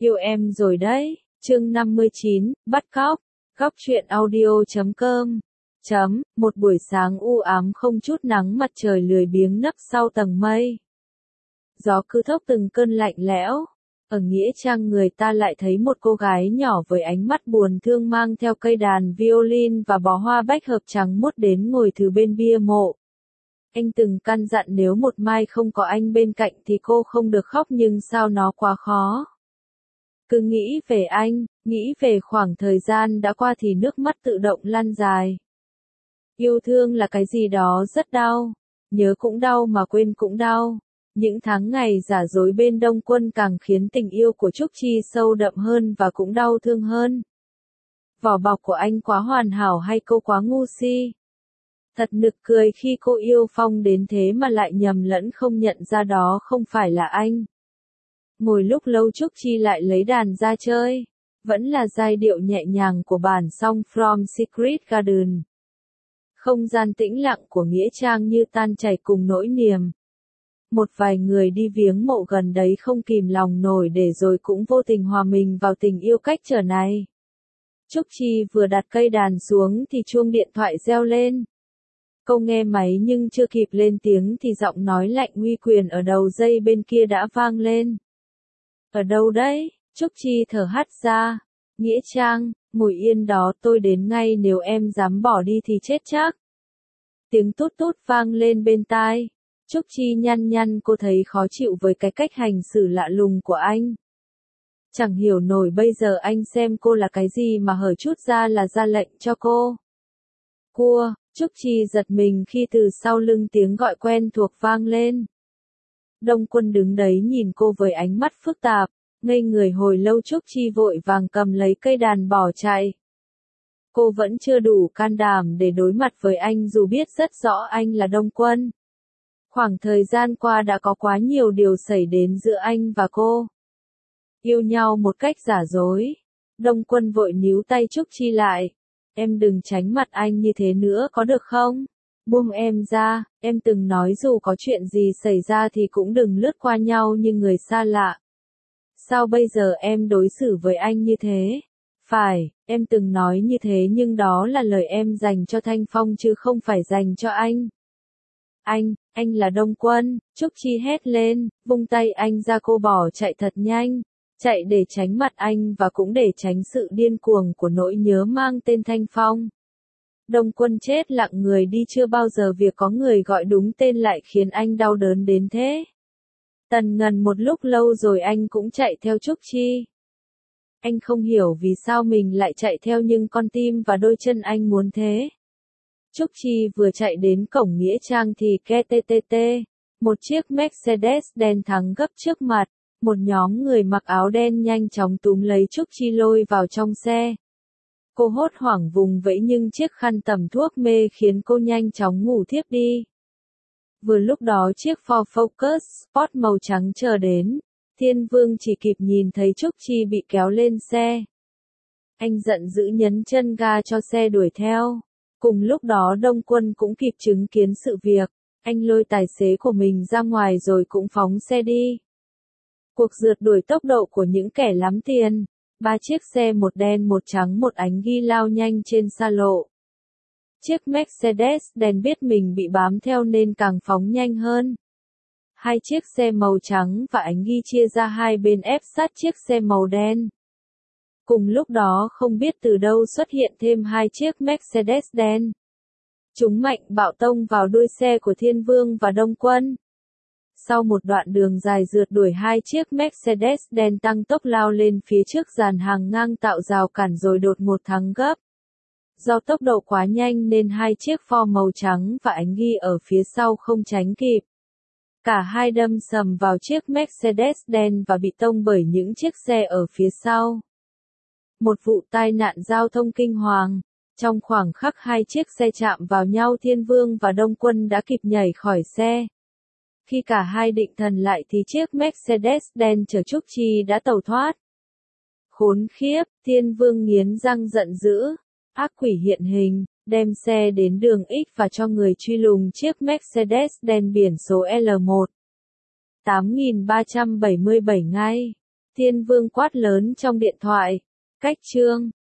Yêu em rồi đấy, chương 59, bắt cóc, góc truyện audio.com. Một buổi sáng u ám không chút nắng, mặt trời lười biếng nấp sau tầng mây. Gió cứ thốc từng cơn lạnh lẽo. Ở nghĩa trang người ta lại thấy một cô gái nhỏ với ánh mắt buồn thương mang theo cây đàn violin và bó hoa bách hợp trắng muốt đến ngồi từ bên bia mộ. Anh từng căn dặn nếu một mai không có anh bên cạnh thì cô không được khóc, nhưng sao nó quá khó. Cứ nghĩ về anh, nghĩ về khoảng thời gian đã qua thì nước mắt tự động lăn dài. Yêu thương là cái gì đó rất đau, nhớ cũng đau mà quên cũng đau. Những tháng ngày giả dối bên Đông Quân càng khiến tình yêu của Trúc Chi sâu đậm hơn và cũng đau thương hơn. Vỏ bọc của anh quá hoàn hảo hay cô quá ngu si? Thật nực cười khi cô yêu Phong đến thế mà lại nhầm lẫn không nhận ra đó không phải là anh. Ngồi lúc lâu Trúc Chi lại lấy đàn ra chơi. Vẫn là giai điệu nhẹ nhàng của bản song From Secret Garden. Không gian tĩnh lặng của nghĩa trang như tan chảy cùng nỗi niềm. Một vài người đi viếng mộ gần đấy không kìm lòng nổi để rồi cũng vô tình hòa mình vào tình yêu cách trở này. Trúc Chi vừa đặt cây đàn xuống thì chuông điện thoại reo lên. Cô nghe máy nhưng chưa kịp lên tiếng thì giọng nói lạnh uy quyền ở đầu dây bên kia đã vang lên. Ở đâu đấy? Trúc Chi thở hắt ra. Nghĩa trang, ngồi yên đó, tôi đến ngay, nếu em dám bỏ đi thì chết chắc. Tiếng tút tút vang lên bên tai. Trúc Chi nhăn nhăn, cô thấy khó chịu với cái cách hành xử lạ lùng của anh. Chẳng hiểu nổi bây giờ anh xem cô là cái gì mà hở chút ra là ra lệnh cho cô. Cua, Trúc Chi giật mình khi từ sau lưng tiếng gọi quen thuộc vang lên. Đông Quân đứng đấy nhìn cô với ánh mắt phức tạp, ngây người hồi lâu. Trúc Chi vội vàng cầm lấy cây đàn bỏ chạy. Cô vẫn chưa đủ can đảm để đối mặt với anh dù biết rất rõ anh là Đông Quân. Khoảng thời gian qua đã có quá nhiều điều xảy đến giữa anh và cô. Yêu nhau một cách giả dối. Đông Quân vội níu tay Trúc Chi lại. Em đừng tránh mặt anh như thế nữa có được không? Buông em ra, em từng nói dù có chuyện gì xảy ra thì cũng đừng lướt qua nhau như người xa lạ. Sao bây giờ em đối xử với anh như thế? Phải, em từng nói như thế nhưng đó là lời em dành cho Thanh Phong chứ không phải dành cho anh. Anh là Đông Quân, Trúc Chi hét lên, vung tay anh ra. Cô bỏ chạy thật nhanh, chạy để tránh mặt anh và cũng để tránh sự điên cuồng của nỗi nhớ mang tên Thanh Phong. Đông Quân chết lặng người đi, chưa bao giờ việc có người gọi đúng tên lại khiến anh đau đớn đến thế. Tần ngần một lúc lâu rồi anh cũng chạy theo Trúc Chi. Anh không hiểu vì sao mình lại chạy theo nhưng con tim và đôi chân anh muốn thế. Trúc Chi vừa chạy đến cổng nghĩa trang thì KTTT, một chiếc Mercedes đen thắng gấp trước mặt, một nhóm người mặc áo đen nhanh chóng túm lấy Trúc Chi lôi vào trong xe. Cô hốt hoảng vùng vẫy nhưng chiếc khăn tẩm thuốc mê khiến cô nhanh chóng ngủ thiếp đi. Vừa lúc đó chiếc Ford Focus Sport màu trắng chờ đến, Thiên Vương chỉ kịp nhìn thấy Trúc Chi bị kéo lên xe. Anh giận dữ nhấn chân ga cho xe đuổi theo. Cùng lúc đó Đông Quân cũng kịp chứng kiến sự việc, anh lôi tài xế của mình ra ngoài rồi cũng phóng xe đi. Cuộc rượt đuổi tốc độ của những kẻ lắm tiền, 3 chiếc xe, một đen một trắng một ánh ghi lao nhanh trên xa lộ. Chiếc Mercedes đen biết mình bị bám theo nên càng phóng nhanh hơn. 2 chiếc xe màu trắng và ánh ghi chia ra hai bên ép sát chiếc xe màu đen. Cùng lúc đó không biết từ đâu xuất hiện thêm 2 chiếc Mercedes đen. Chúng mạnh bạo tông vào đuôi xe của Thiên Vương và Đông Quân. Sau một đoạn đường dài rượt đuổi, 2 chiếc Mercedes đen tăng tốc lao lên phía trước dàn hàng ngang tạo rào cản rồi đột ngột thắng gấp. Do tốc độ quá nhanh nên 2 chiếc Ford màu trắng và ánh ghi ở phía sau không tránh kịp. Cả hai đâm sầm vào chiếc Mercedes đen và bị tông bởi những chiếc xe ở phía sau. Một vụ tai nạn giao thông kinh hoàng. Trong khoảng khắc 2 chiếc xe chạm vào nhau, Thiên Vương và Đông Quân đã kịp nhảy khỏi xe. Khi cả hai định thần lại thì chiếc Mercedes đen chở Trúc Chi đã tẩu thoát. Khốn khiếp, Thiên Vương nghiến răng giận dữ. Ác quỷ hiện hình, đem xe đến đường X và cho người truy lùng chiếc Mercedes đen biển số L1. 8377 ngay. Thiên Vương quát lớn trong điện thoại. Cách chương